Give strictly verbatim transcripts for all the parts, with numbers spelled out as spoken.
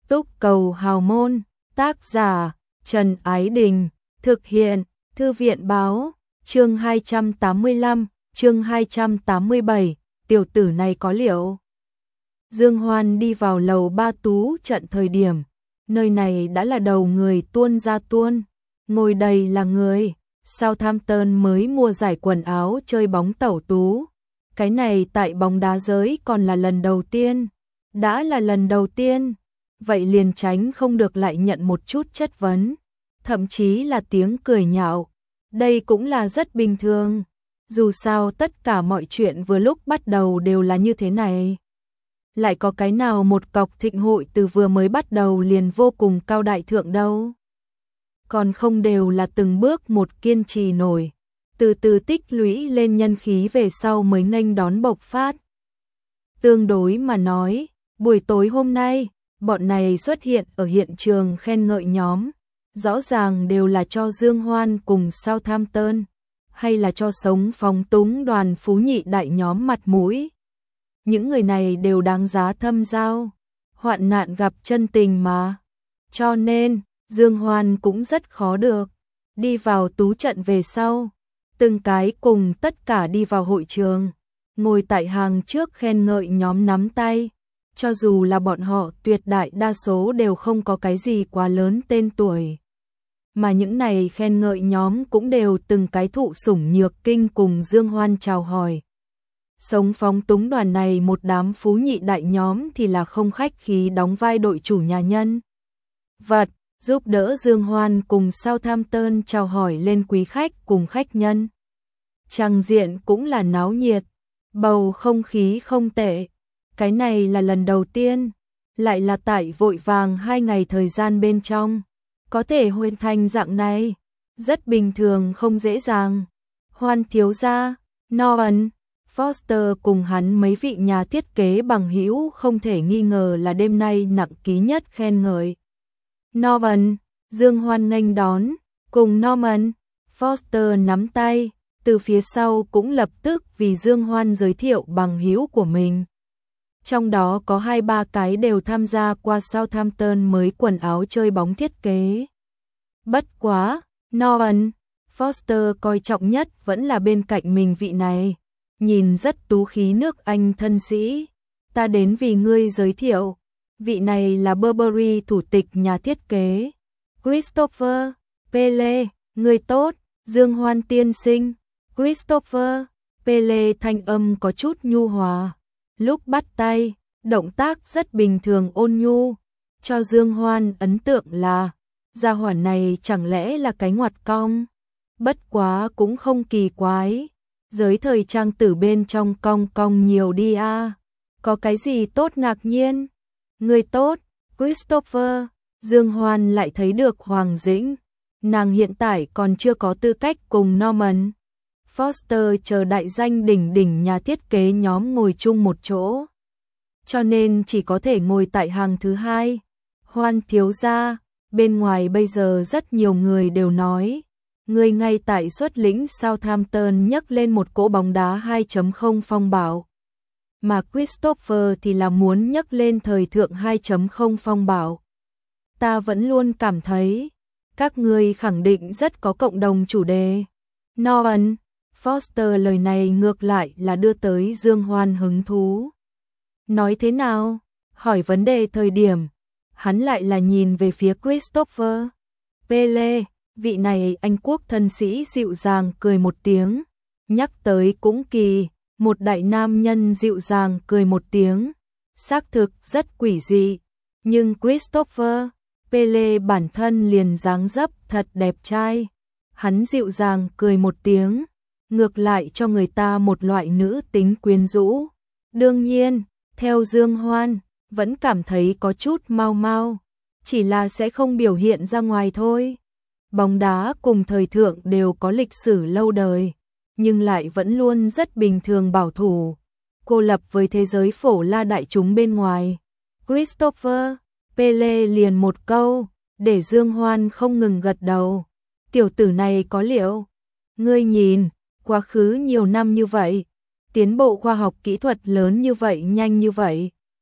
Túc cầu hào môn, tác giả, Trần Ái Đình, thực hiện, Thư viện báo, chương hai trăm tám mươi lăm, chương hai trăm tám mươi bảy, tiểu tử này có liệu. Dương Hoan đi vào lầu ba tú trận thời điểm, nơi này đã là đầu người tuôn ra tuôn, ngồi đầy là người, Southampton mới mua giải quần áo chơi bóng tẩu tú. Cái này tại bóng đá giới còn là lần đầu tiên, đã là lần đầu tiên, vậy liền tránh không được lại nhận một chút chất vấn, thậm chí là tiếng cười nhạo. Đây cũng là rất bình thường, dù sao tất cả mọi chuyện vừa lúc bắt đầu đều là như thế này. Lại có cái nào một cọc thịnh hội từ vừa mới bắt đầu liền vô cùng cao đại thượng đâu. Còn không đều là từng bước một kiên trì nổi, từ từ tích lũy lên nhân khí về sau mới nghênh đón bộc phát. Tương đối mà nói, buổi tối hôm nay, bọn này xuất hiện ở hiện trường khen ngợi nhóm, rõ ràng đều là cho Dương Hoan cùng Southampton, hay là cho sống phóng túng đoàn phú nhị đại nhóm mặt mũi. Những người này đều đáng giá thâm giao, hoạn nạn gặp chân tình mà. Cho nên, Dương Hoan cũng rất khó được. Đi vào tú trận về sau, từng cái cùng tất cả đi vào hội trường, ngồi tại hàng trước khen ngợi nhóm nắm tay. Cho dù là bọn họ tuyệt đại đa số đều không có cái gì quá lớn tên tuổi. Mà những này khen ngợi nhóm cũng đều từng cái thụ sủng nhược kinh cùng Dương Hoan chào hỏi. Sống phóng túng đoàn này một đám phú nhị đại nhóm thì là không khách khí đóng vai đội chủ nhà nhân vật, giúp đỡ Dương Hoan cùng Southampton chào hỏi lên quý khách cùng khách nhân. Trang diện cũng là náo nhiệt, bầu không khí không tệ. Cái này là lần đầu tiên, lại là tại vội vàng hai ngày thời gian bên trong, có thể hoàn thành dạng này, rất bình thường không dễ dàng. Hoan thiếu gia, Norman Foster cùng hắn mấy vị nhà thiết kế bằng hữu không thể nghi ngờ là đêm nay nặng ký nhất khen ngợi. Norman, Dương Hoan nghênh đón, cùng Norman Foster nắm tay, từ phía sau cũng lập tức vì Dương Hoan giới thiệu bằng hữu của mình. Trong đó có hai ba cái đều tham gia qua Southampton mới quần áo chơi bóng thiết kế. Bất quá, Norman Foster coi trọng nhất vẫn là bên cạnh mình vị này, nhìn rất tú khí nước Anh thân sĩ. Ta đến vì ngươi giới thiệu, vị này là Burberry thủ tịch nhà thiết kế, Christopher Pele, người tốt, Dương Hoan tiên sinh. Christopher Pele thanh âm có chút nhu hòa. Lúc bắt tay, động tác rất bình thường ôn nhu, cho Dương Hoan ấn tượng là, gia hỏa này chẳng lẽ là cái ngoặt cong. Bất quá cũng không kỳ quái, giới thời trang tử bên trong cong cong nhiều đi a. Có cái gì tốt ngạc nhiên? Người tốt, Christopher. Dương Hoan lại thấy được Hoàng Dĩnh, nàng hiện tại còn chưa có tư cách cùng Norman Foster chờ đại danh đỉnh đỉnh nhà thiết kế nhóm ngồi chung một chỗ, cho nên chỉ có thể ngồi tại hàng thứ hai. Hoan thiếu gia, bên ngoài bây giờ rất nhiều người đều nói, người ngay tại xuất lĩnh Southampton nhấc lên một cỗ bóng đá hai chấm không phong bạo, mà Christopher thì là muốn nhấc lên thời thượng hai chấm không phong bạo. Ta vẫn luôn cảm thấy, các ngươi khẳng định rất có cộng đồng chủ đề. Norman Foster lời này ngược lại là đưa tới Dương Hoan hứng thú. Nói thế nào? Hỏi vấn đề thời điểm, hắn lại là nhìn về phía Christopher Pele, vị này Anh quốc thân sĩ dịu dàng cười một tiếng, nhắc tới cũng kỳ, một đại nam nhân dịu dàng cười một tiếng, xác thực rất quỷ dị, nhưng Christopher Pele bản thân liền dáng dấp thật đẹp trai, hắn dịu dàng cười một tiếng, ngược lại cho người ta một loại nữ tính quyến rũ. Đương nhiên, theo Dương Hoan, vẫn cảm thấy có chút mau mau, chỉ là sẽ không biểu hiện ra ngoài thôi. Bóng đá cùng thời thượng đều có lịch sử lâu đời, nhưng lại vẫn luôn rất bình thường bảo thủ, cô lập với thế giới phổ la đại chúng bên ngoài. Christopher Pele liền một câu, để Dương Hoan không ngừng gật đầu. Tiểu tử này có liệu? Ngươi nhìn, quá khứ nhiều năm như vậy, tiến bộ khoa học kỹ thuật lớn như vậy nhanh như vậy.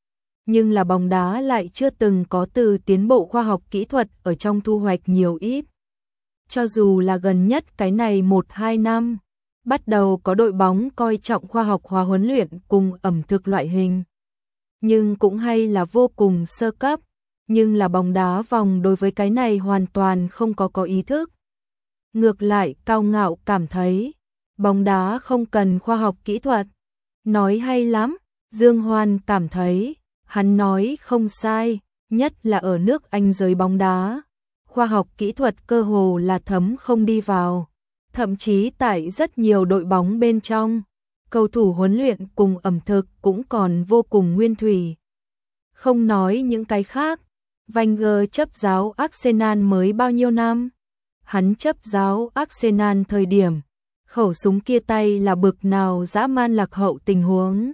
nhưng là bóng đá lại chưa từng có từ tiến bộ khoa học kỹ thuật ở trong thu hoạch nhiều ít. Cho dù là gần nhất cái này một hai năm, bắt đầu có đội bóng coi trọng khoa học hóa huấn luyện cùng ẩm thực loại hình. Nhưng cũng hay là vô cùng sơ cấp, nhưng là bóng đá vòng đối với cái này hoàn toàn không có có ý thức. Ngược lại cao ngạo cảm thấy, bóng đá không cần khoa học kỹ thuật. Nói hay lắm, Dương Hoan cảm thấy, hắn nói không sai, nhất là ở nước Anh giới bóng đá. Khoa học kỹ thuật cơ hồ là thấm không đi vào, thậm chí tại rất nhiều đội bóng bên trong, cầu thủ huấn luyện cùng ẩm thực cũng còn vô cùng nguyên thủy. Không nói những cái khác, Wenger chấp giáo Arsenal mới bao nhiêu năm? Hắn chấp giáo Arsenal thời điểm, khẩu súng kia tay là bực nào dã man lạc hậu tình huống.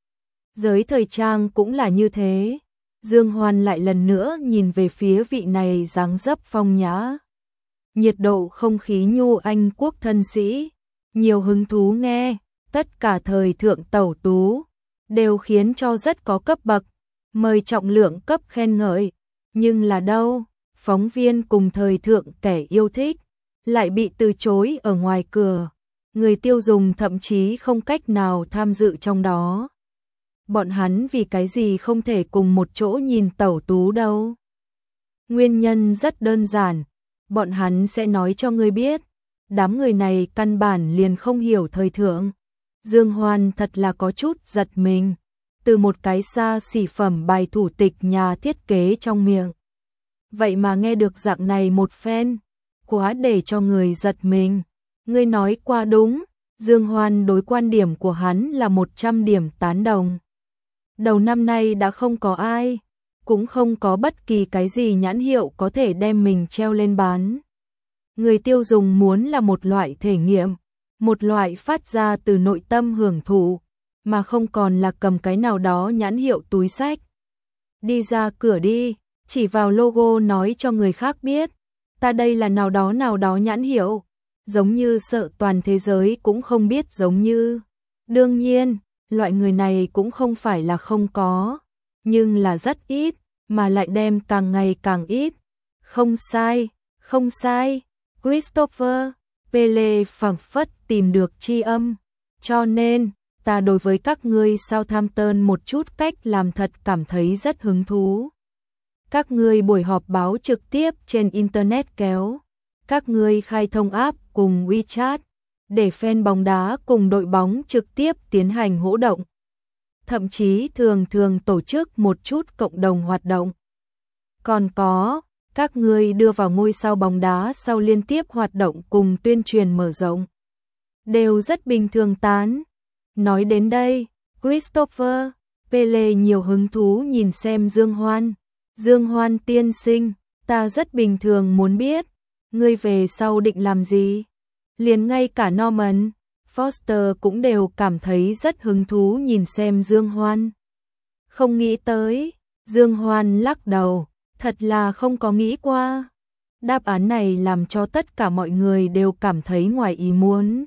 Giới thời trang cũng là như thế. Dương Hoan lại lần nữa nhìn về phía vị này dáng dấp phong nhã. Nhiệt độ không khí nhu Anh quốc thân sĩ, nhiều hứng thú nghe, tất cả thời thượng tẩu tú, đều khiến cho rất có cấp bậc, mời trọng lượng cấp khen ngợi. Nhưng là đâu, phóng viên cùng thời thượng kẻ yêu thích, lại bị từ chối ở ngoài cửa. Người tiêu dùng thậm chí không cách nào tham dự trong đó. Bọn hắn vì cái gì không thể cùng một chỗ nhìn tẩu tú đâu? Nguyên nhân rất đơn giản, bọn hắn sẽ nói cho ngươi biết, đám người này căn bản liền không hiểu thời thượng. Dương Hoan thật là có chút giật mình, từ một cái xa xỉ phẩm bài thủ tịch nhà thiết kế trong miệng. Vậy mà nghe được dạng này một phen, quá để cho người giật mình. Ngươi nói qua đúng, Dương Hoan đối quan điểm của hắn là một trăm điểm tán đồng. Đầu năm nay đã không có ai, cũng không có bất kỳ cái gì nhãn hiệu có thể đem mình treo lên bán. Người tiêu dùng muốn là một loại thể nghiệm, một loại phát ra từ nội tâm hưởng thụ, mà không còn là cầm cái nào đó nhãn hiệu túi xách. Đi ra cửa đi, chỉ vào logo nói cho người khác biết, ta đây là nào đó nào đó nhãn hiệu, giống như sợ toàn thế giới cũng không biết giống như. Đương nhiên, loại người này cũng không phải là không có, nhưng là rất ít, mà lại đem càng ngày càng ít. Không sai, không sai, Christopher, Pele phảng phất tìm được tri âm, cho nên, ta đối với các ngươi Southampton một chút cách làm thật cảm thấy rất hứng thú. Các ngươi buổi họp báo trực tiếp trên Internet kéo, các ngươi khai thông app cùng WeChat, để fan bóng đá cùng đội bóng trực tiếp tiến hành hỗ động. Thậm chí thường thường tổ chức một chút cộng đồng hoạt động. Còn có, các ngươi đưa vào ngôi sao bóng đá sau liên tiếp hoạt động cùng tuyên truyền mở rộng. Đều rất bình thường tán. Nói đến đây, Christopher, Pele nhiều hứng thú nhìn xem Dương Hoan. Dương Hoan tiên sinh, ta rất bình thường muốn biết, ngươi về sau định làm gì? Liền ngay cả Norman, Foster cũng đều cảm thấy rất hứng thú nhìn xem Dương Hoan. Không nghĩ tới, Dương Hoan lắc đầu, thật là không có nghĩ qua. Đáp án này làm cho tất cả mọi người đều cảm thấy ngoài ý muốn.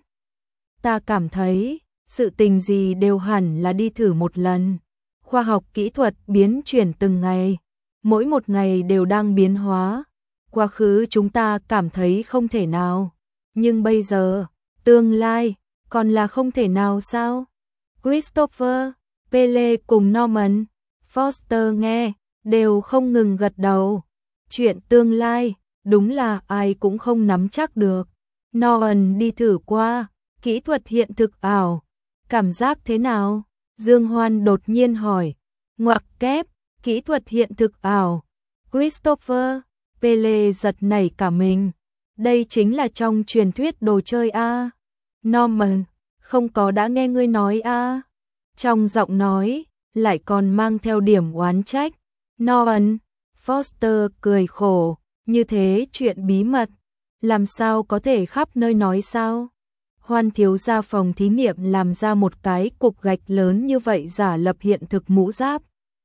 Ta cảm thấy, sự tình gì đều hẳn là đi thử một lần. Khoa học kỹ thuật biến chuyển từng ngày, mỗi một ngày đều đang biến hóa. Quá khứ chúng ta cảm thấy không thể nào, nhưng bây giờ, tương lai, còn là không thể nào sao? Christopher, Pele cùng Norman, Foster nghe, đều không ngừng gật đầu. Chuyện tương lai, đúng là ai cũng không nắm chắc được. Norman đi thử qua, kỹ thuật hiện thực ảo, cảm giác thế nào? Dương Hoan đột nhiên hỏi. Ngoặc kép, kỹ thuật hiện thực ảo. Christopher, Pele giật nảy cả mình. Đây chính là trong truyền thuyết đồ chơi a. Norman, không có đã nghe ngươi nói a. Trong giọng nói, lại còn mang theo điểm oán trách. Norman, Foster cười khổ, như thế chuyện bí mật, làm sao có thể khắp nơi nói sao? Hoan thiếu gia phòng thí nghiệm làm ra một cái cục gạch lớn như vậy giả lập hiện thực mũ giáp.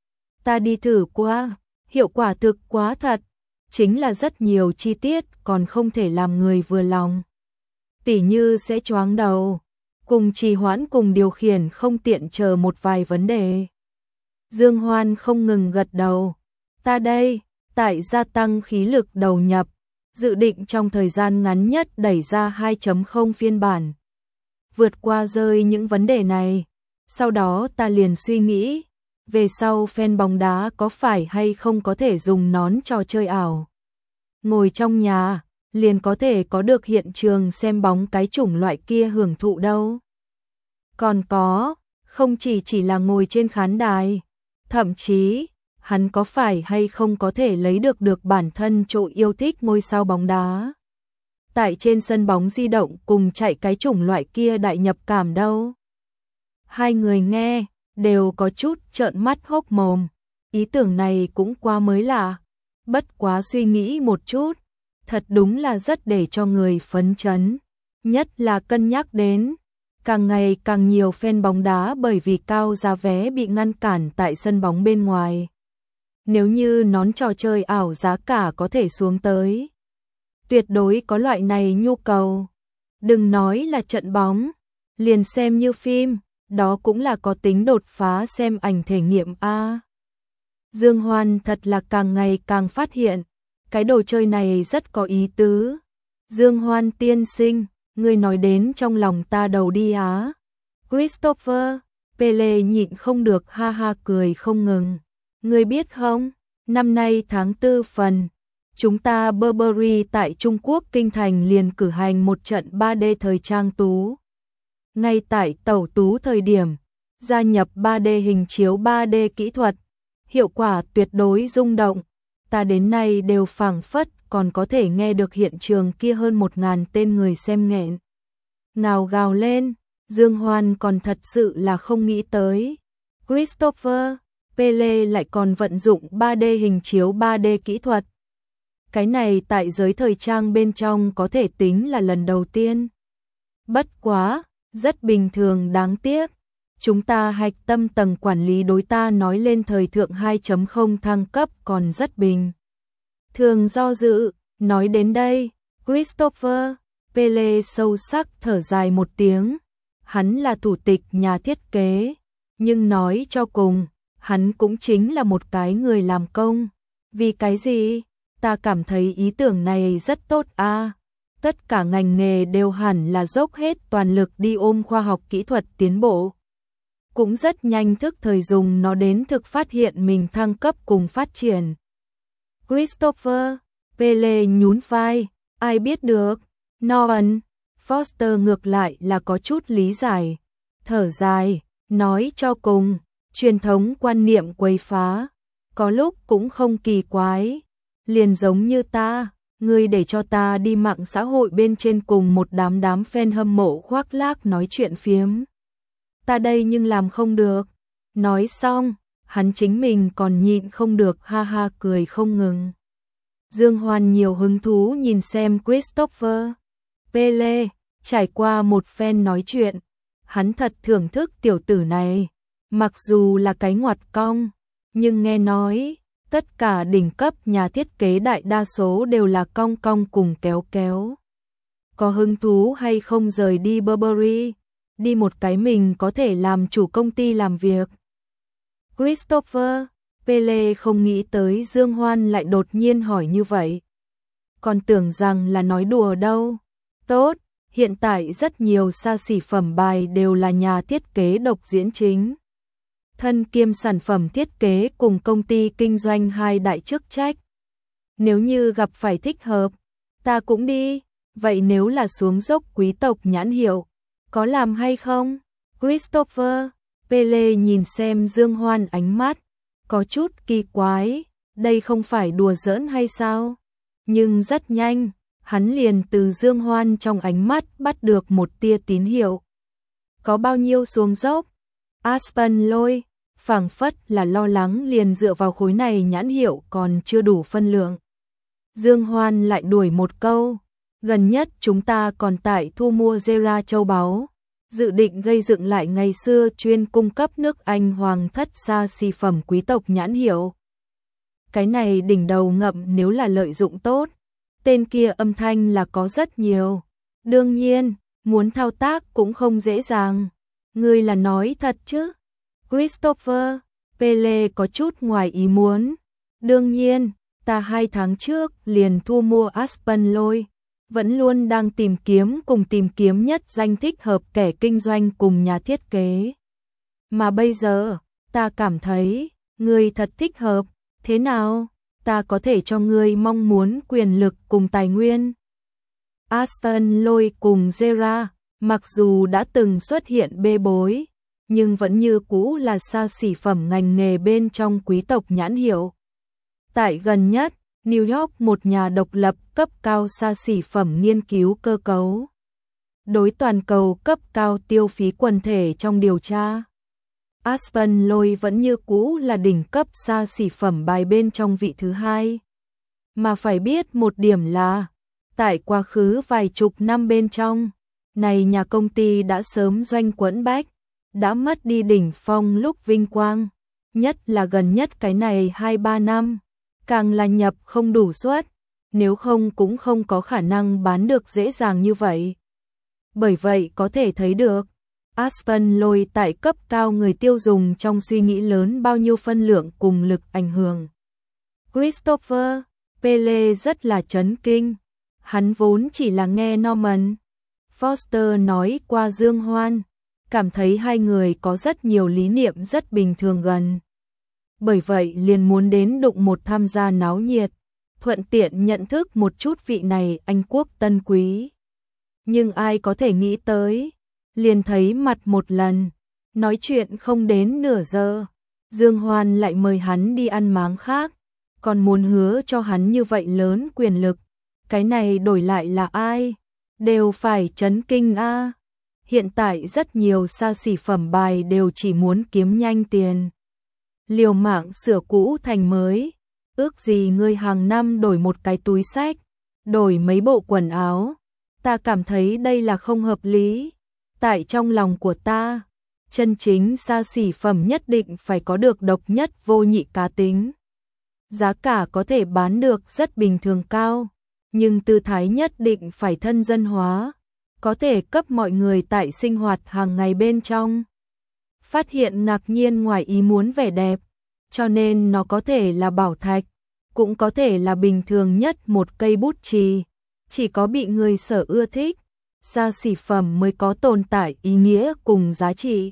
Ta đi thử qua, hiệu quả thực quá thật, chính là rất nhiều chi tiết còn không thể làm người vừa lòng. Tỉ như sẽ choáng đầu, cùng trì hoãn cùng điều khiển không tiện chờ một vài vấn đề. Dương Hoan không ngừng gật đầu. Ta đây, tại gia tăng khí lực đầu nhập, dự định trong thời gian ngắn nhất đẩy ra hai chấm không phiên bản. Vượt qua rơi những vấn đề này, sau đó ta liền suy nghĩ, về sau fan bóng đá có phải hay không có thể dùng nón trò chơi ảo. Ngồi trong nhà, liền có thể có được hiện trường xem bóng cái chủng loại kia hưởng thụ đâu. Còn có, không chỉ chỉ là ngồi trên khán đài, thậm chí, hắn có phải hay không có thể lấy được được bản thân chỗ yêu thích ngôi sao bóng đá. Tại trên sân bóng di động cùng chạy cái chủng loại kia đại nhập cảm đâu. Hai người nghe, đều có chút trợn mắt hốc mồm. Ý tưởng này cũng quá mới lạ. Bất quá suy nghĩ một chút, thật đúng là rất để cho người phấn chấn. Nhất là cân nhắc đến, càng ngày càng nhiều fan bóng đá bởi vì cao giá vé bị ngăn cản tại sân bóng bên ngoài. Nếu như nón trò chơi ảo giá cả có thể xuống tới, tuyệt đối có loại này nhu cầu. Đừng nói là trận bóng, liền xem như phim, đó cũng là có tính đột phá xem ảnh thể nghiệm a. Dương Hoan thật là càng ngày càng phát hiện, cái đồ chơi này rất có ý tứ. Dương Hoan tiên sinh, ngươi nói đến trong lòng ta đầu đi á. Christopher, Pele nhịn không được ha ha cười không ngừng. Ngươi biết không, năm nay tháng tư phần, chúng ta Burberry tại Trung Quốc Kinh Thành liền cử hành một trận ba D thời trang tú. Ngay tại tẩu tú thời điểm, gia nhập ba D hình chiếu ba D kỹ thuật, hiệu quả tuyệt đối rung động. Ta đến nay đều phảng phất còn có thể nghe được hiện trường kia hơn một ngàn tên người xem nghẹn ngào gào lên. Dương Hoan còn thật sự là không nghĩ tới, Christopher, Pele lại còn vận dụng ba D hình chiếu ba D kỹ thuật. Cái này tại giới thời trang bên trong có thể tính là lần đầu tiên. Bất quá, rất bình thường đáng tiếc. Chúng ta hạch tâm tầng quản lý đối ta nói lên thời thượng hai chấm không thăng cấp còn rất bình thường do dự. Nói đến đây, Christopher, Pele sâu sắc thở dài một tiếng. Hắn là thủ tịch nhà thiết kế, nhưng nói cho cùng, hắn cũng chính là một cái người làm công. Vì cái gì? Ta cảm thấy ý tưởng này rất tốt a. À, tất cả ngành nghề đều hẳn là dốc hết toàn lực đi ôm khoa học kỹ thuật tiến bộ. Cũng rất nhanh thức thời dùng nó đến thực phát hiện mình thăng cấp cùng phát triển. Christopher, Pele nhún vai, ai biết được. Nolan, Foster ngược lại là có chút lý giải. Thở dài, nói cho cùng, truyền thống quan niệm quấy phá, có lúc cũng không kỳ quái. Liền giống như ta, ngươi để cho ta đi mạng xã hội bên trên cùng một đám đám fan hâm mộ khoác lác nói chuyện phiếm. Ta đây nhưng làm không được. Nói xong, hắn chính mình còn nhịn không được ha ha cười không ngừng. Dương Hoan nhiều hứng thú nhìn xem Christopher, Pele, trải qua một phen nói chuyện, hắn thật thưởng thức tiểu tử này. Mặc dù là cái ngoặt cong, nhưng nghe nói, tất cả đỉnh cấp nhà thiết kế đại đa số đều là cong cong cùng kéo kéo. Có hứng thú hay không rời đi Burberry, đi một cái mình có thể làm chủ công ty làm việc. Christopher, Pele không nghĩ tới Dương Hoan lại đột nhiên hỏi như vậy. Còn tưởng rằng là nói đùa đâu. Tốt, hiện tại rất nhiều xa xỉ phẩm bài đều là nhà thiết kế độc diễn chính. Thân kiêm sản phẩm thiết kế cùng công ty kinh doanh hai đại chức trách. Nếu như gặp phải thích hợp, ta cũng đi. Vậy nếu là xuống dốc quý tộc nhãn hiệu, có làm hay không? Christopher, Pele nhìn xem Dương Hoan ánh mắt, có chút kỳ quái, đây không phải đùa giỡn hay sao? Nhưng rất nhanh, hắn liền từ Dương Hoan trong ánh mắt bắt được một tia tín hiệu. Có bao nhiêu xuống dốc? Aspen lôi, phảng phất là lo lắng liền dựa vào khối này nhãn hiệu còn chưa đủ phân lượng. Dương Hoan lại đuổi một câu, gần nhất chúng ta còn tại thu mua Zera châu báu, dự định gây dựng lại ngày xưa chuyên cung cấp nước Anh hoàng thất xa xỉ phẩm quý tộc nhãn hiệu. Cái này đỉnh đầu ngậm nếu là lợi dụng tốt, tên kia âm thanh là có rất nhiều. Đương nhiên, muốn thao tác cũng không dễ dàng. Ngươi là nói thật chứ? Christopher, Pele có chút ngoài ý muốn. Đương nhiên, ta hai tháng trước liền thu mua Aspen Lôi, vẫn luôn đang tìm kiếm cùng tìm kiếm nhất danh thích hợp kẻ kinh doanh cùng nhà thiết kế. Mà bây giờ, ta cảm thấy, ngươi thật thích hợp, thế nào? Ta có thể cho ngươi mong muốn quyền lực cùng tài nguyên. Aspen Lôi cùng Zera, mặc dù đã từng xuất hiện bê bối, nhưng vẫn như cũ là xa xỉ phẩm ngành nghề bên trong quý tộc nhãn hiệu. Tại gần nhất, New York một nhà độc lập cấp cao xa xỉ phẩm nghiên cứu cơ cấu đối toàn cầu cấp cao tiêu phí quần thể trong điều tra. Aspen Lôi vẫn như cũ là đỉnh cấp xa xỉ phẩm bài bên trong vị thứ hai. Mà phải biết một điểm là, tại quá khứ vài chục năm bên trong, này nhà công ty đã sớm doanh quẫn bách, đã mất đi đỉnh phong lúc vinh quang, nhất là gần nhất cái này hai ba năm, càng là nhập không đủ suất, nếu không cũng không có khả năng bán được dễ dàng như vậy. Bởi vậy có thể thấy được, Aspen Lôi tại cấp cao người tiêu dùng trong suy nghĩ lớn bao nhiêu phân lượng cùng lực ảnh hưởng. Christopher Pele rất là chấn kinh, hắn vốn chỉ là nghe Norman Foster nói qua Dương Hoan, cảm thấy hai người có rất nhiều lý niệm rất bình thường gần. Bởi vậy liền muốn đến đụng một tham gia náo nhiệt, thuận tiện nhận thức một chút vị này Anh quốc tân quý. Nhưng ai có thể nghĩ tới, liền thấy mặt một lần, nói chuyện không đến nửa giờ, Dương Hoan lại mời hắn đi ăn máng khác, còn muốn hứa cho hắn như vậy lớn quyền lực. Cái này đổi lại là ai? Đều phải chấn kinh a. Hiện tại rất nhiều xa xỉ phẩm bài đều chỉ muốn kiếm nhanh tiền. Liều mạng sửa cũ thành mới, ước gì ngươi hàng năm đổi một cái túi xách, đổi mấy bộ quần áo. Ta cảm thấy đây là không hợp lý. Tại trong lòng của ta, chân chính xa xỉ phẩm nhất định phải có được độc nhất vô nhị cá tính. Giá cả có thể bán được rất bình thường cao, nhưng tư thái nhất định phải thân dân hóa, có thể cấp mọi người tại sinh hoạt hàng ngày bên trong phát hiện ngạc nhiên ngoài ý muốn vẻ đẹp, cho nên nó có thể là bảo thạch, cũng có thể là bình thường nhất một cây bút chì, chỉ có bị người sở ưa thích, xa xỉ phẩm mới có tồn tại ý nghĩa cùng giá trị.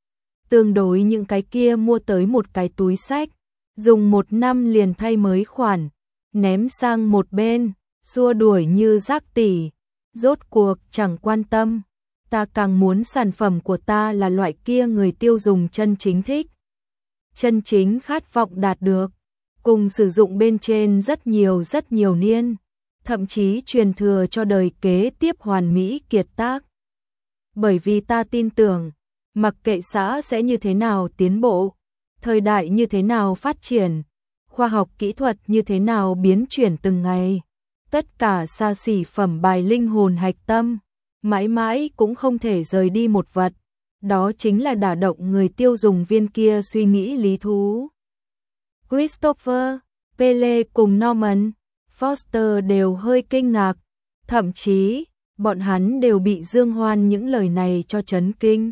Tương đối những cái kia mua tới một cái túi xách, dùng một năm liền thay mới khoản, ném sang một bên, xua đuổi như rác tỉ, rốt cuộc chẳng quan tâm. Ta càng muốn sản phẩm của ta là loại kia người tiêu dùng chân chính thích, chân chính khát vọng đạt được, cùng sử dụng bên trên rất nhiều rất nhiều niên, thậm chí truyền thừa cho đời kế tiếp hoàn mỹ kiệt tác. Bởi vì ta tin tưởng, mặc kệ xã sẽ như thế nào tiến bộ, thời đại như thế nào phát triển, khoa học kỹ thuật như thế nào biến chuyển từng ngày, tất cả xa xỉ phẩm bài linh hồn hạch tâm, mãi mãi cũng không thể rời đi một vật, đó chính là đả động người tiêu dùng viên kia suy nghĩ lý thú. Christopher, Pele cùng Norman Foster đều hơi kinh ngạc, thậm chí, bọn hắn đều bị Dương Hoan những lời này cho chấn kinh.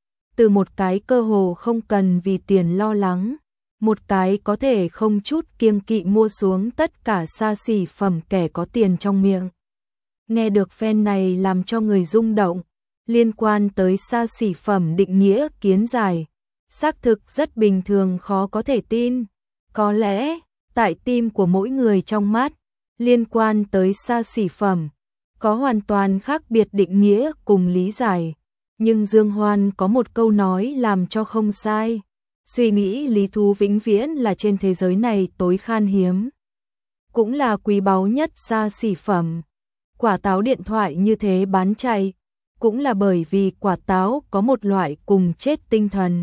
Từ một cái cơ hồ không cần vì tiền lo lắng, một cái có thể không chút kiêng kỵ mua xuống tất cả xa xỉ phẩm kẻ có tiền trong miệng. Nghe được phen này làm cho người rung động, liên quan tới xa xỉ phẩm định nghĩa kiến giải, xác thực rất bình thường khó có thể tin. Có lẽ, tại tim của mỗi người trong mắt, liên quan tới xa xỉ phẩm, có hoàn toàn khác biệt định nghĩa cùng lý giải. Nhưng Dương Hoan có một câu nói làm cho không sai. Suy nghĩ lý thú vĩnh viễn là trên thế giới này tối khan hiếm, cũng là quý báu nhất xa xỉ phẩm. Quả táo điện thoại như thế bán chạy, cũng là bởi vì quả táo có một loại cùng chết tinh thần.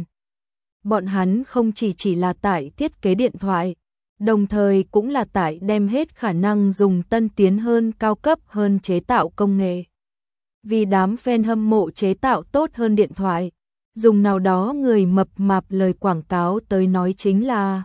Bọn hắn không chỉ chỉ là tại thiết kế điện thoại, đồng thời cũng là tại đem hết khả năng dùng tân tiến hơn cao cấp hơn chế tạo công nghệ. Vì đám fan hâm mộ chế tạo tốt hơn điện thoại, dùng nào đó người mập mạp lời quảng cáo tới nói chính là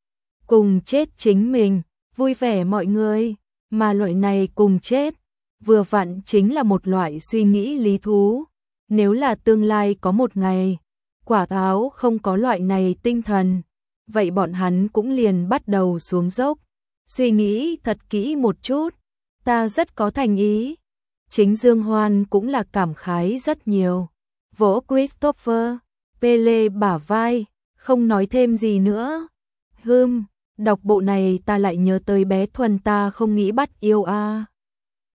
cùng chết chính mình, vui vẻ mọi người, mà loại này cùng chết, vừa vặn chính là một loại suy nghĩ lý thú. Nếu là tương lai có một ngày, quả táo không có loại này tinh thần, vậy bọn hắn cũng liền bắt đầu xuống dốc. Suy nghĩ thật kỹ một chút, ta rất có thành ý. Chính Dương Hoan cũng là cảm khái rất nhiều. Vỗ Christopher Pele bả vai, không nói thêm gì nữa. Hừm, đọc bộ này ta lại nhớ tới bé Thuần ta không nghĩ bắt yêu a.